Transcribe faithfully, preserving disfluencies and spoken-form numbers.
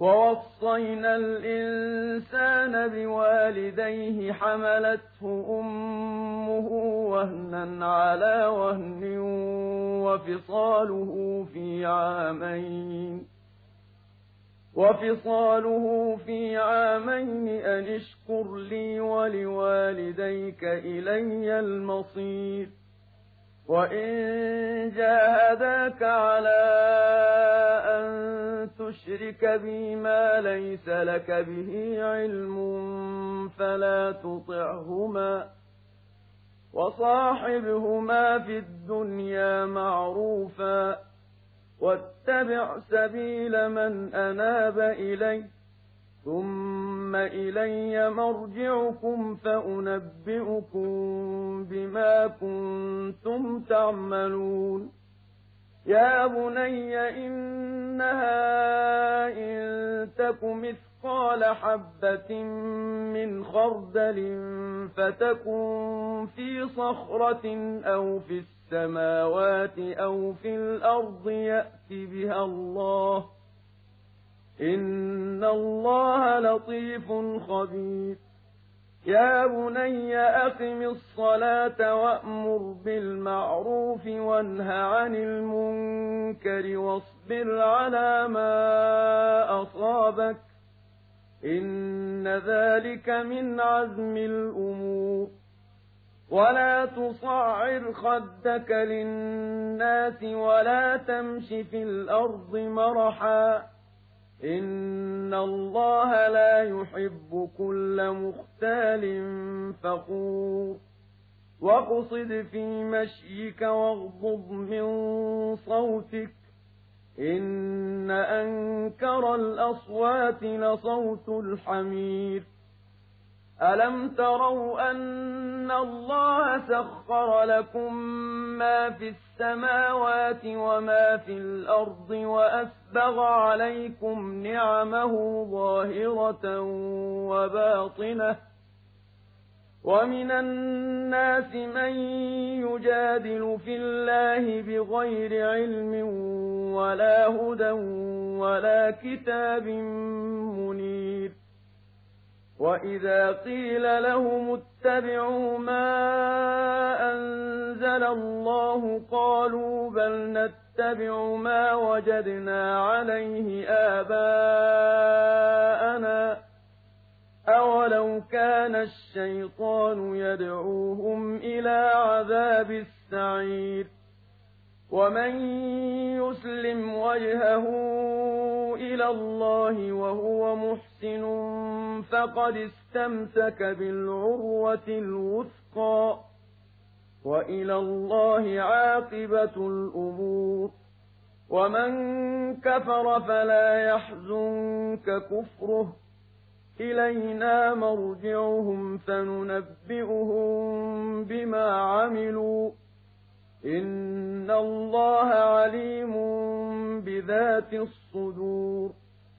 وَوَصَّيْنَا الْإِنسَانَ بِوَالِدَيْهِ حَمَلَتْهُ أُمُّهُ وَهْنًا عَلَىٰ وَهْنٍ وَفِصَالُهُ فِي عَامَيْنِ وَفِصَالُهُ فِي عَامَيْنِ أَنِ اشْكُرْ لِي وَلِوَالِدَيْكَ إِلَيَّ الْمَصِيرُ وَإِن جَاهَدَاكَ عَلَىٰ أَن تُشْرِكَ بِي مَا لَيْسَ لَكَ بِهِ عِلْمٌ فَلَا تُطِعْهُمَا وَصَاحِبْهُمَا فِي الدُّنْيَا مَعْرُوفًا وَاتَّبِعْ سَبِيلَ مَنْ أَنَابَ إِلَيَّ ثُمَّ إِلَيَّ مَرْجِعُكُمْ فَأُنَبِّئُكُم بِمَا كُنتُمْ تَعْمَلُونَ يَا بُنَيَّ إِنَّهَا إِن تَكُ مِثْقَالَ حَبَّةٍ مِّنْ خَرْدَلٍ فَتَكُن فِي صَخْرَةٍ أَوْ فِي السَّمَاوَاتِ أَوْ فِي الْأَرْضِ يَأْتِ بِهَا اللَّهُ إِنَّ اللَّهَ لَطِيفٌ خَبِيرٌ يَا بُنَيَّ أَقِمِ الصَّلَاةَ وَأْمُرْ بِالْمَعْرُوفِ وَانْهَ عَنِ الْمُنكَرِ وَاصْبِرْ عَلَىٰ مَا أَصَابَكَ إِنَّ ذَٰلِكَ مِنْ عَزْمِ الْأُمُورِ وَلَا تُصَعِّرْ خَدَّكَ لِلنَّاسِ وَلَا تَمْشِ فِي الْأَرْضِ مَرَحًا إِنَّ اللَّهَ لَا يُحِبُّ كُلَّ مُخْتَالٍ فَخُورٍ وَاقْصِدْ فِي مَشْيِكَ وَاغْضُضْ مِن صَوْتِكَ إِنَّ أَنكَرَ الْأَصْوَاتِ لَصَوْتُ الْحَمِيرِ أَلَمْ تَرَوْا أَنَّ اللَّهَ سَخَّرَ لَكُم مَّا فِي السَّمَاوَاتِ وَمَا فِي الْأَرْضِ وَأَسْبَغَ عَلَيْكُمْ نِعَمَهُ ظَاهِرَةً وَبَاطِنَةً وَمِنَ النَّاسِ مَن يُجَادِلُ فِي اللَّهِ بِغَيْرِ عِلْمٍ وَلَا هُدًى وَلَا كِتَابٍ مُّنِيرٍ وَإِذَا قِيلَ لَهُمُ اتَّبِعُوا مَا أَنزَلَ اللَّهُ قَالُوا بَلْ نَتَّبِعُ مَا وَجَدْنَا عَلَيْهِ آبَاءَنَا ۚ أَوَلَوْ كَانَ الشَّيْطَانُ يَدْعُوهُمْ إِلَىٰ عَذَابِ السَّعِيرِ وَمَن يُسْلِمْ وَجْهَهُ إِلَى اللَّهِ وَهُوَ مُحْسِنٌ فَقَدِ اسْتَمْسَكَ بِالْعُرْوَةِ الْوُثْقَىٰ وَإِلَى اللَّهِ عَاقِبَةُ الْأُمُورِ وَمَن كَفَرَ فَلَا يَحْزُنكَ كُفْرُهُ إِلَيْنَا مَرْجِعُهُمْ فَنُنَبِّئُهُم بِمَا عَمِلُوا إِنَّ اللَّهَ عَلِيمٌ بِذَاتِ الصُّدُورِ